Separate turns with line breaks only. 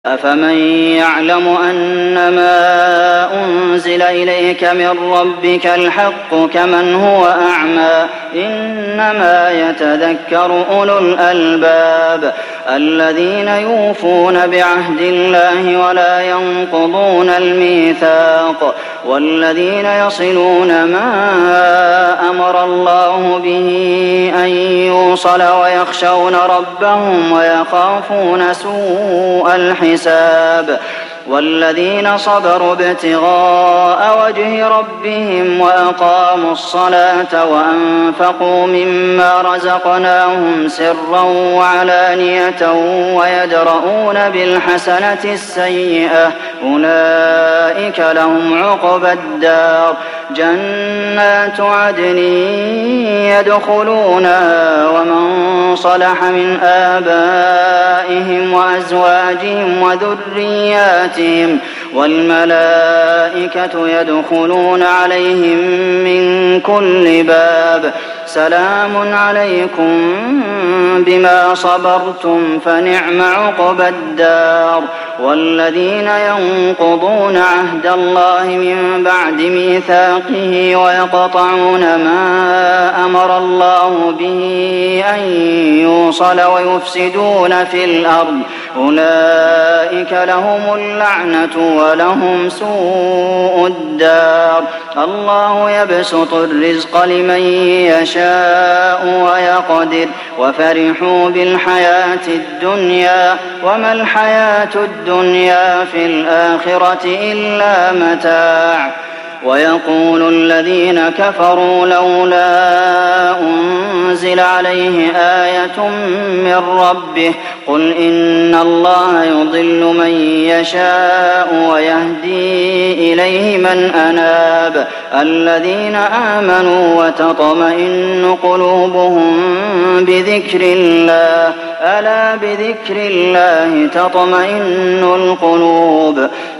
أفمن يعلم أنما أنزل إليك من ربك الحق كمن هو أعمى إنما يتذكر أولو الألباب الذين يوفون بعهد الله ولا ينقضون الميثاق والذين يصلون ما أمر الله به أن يوصل ويخشون ربهم ويخافون سوء الحساب والذين صبروا ابتغاء وجه ربهم وأقاموا الصلاة وأنفقوا مما رزقناهم سرا وعلانية ويدرؤون بالحسنة السيئة أولئك لهم عقبى الدار جنات عدن يدخلونها ومن صلح من آبائهم وأزواجهم وذرياتهم والملائكة يدخلون عليهم من كل باب سلام عليكم بما صبرتم فنعم عقبى الدار والذين ينقضون عهد الله من بعد ميثاقه ويقطعون ما أمر الله به أن يوصل ويفسدون في الأرض أولئك لهم اللعنة ولهم سوء الدار الله يبسط الرزق لمن يشاء ويقدر وفرحوا بالحياة الدنيا وما الحياة الدنيا في الآخرة إلا متاع ويقول الذين كفروا لولا أنزل عليه آية من ربه قل إن الله يضل من يشاء ويهدي إليه من أناب الذين آمنوا وتطمئن قلوبهم بذكر الله ألا بذكر الله تطمئن القلوب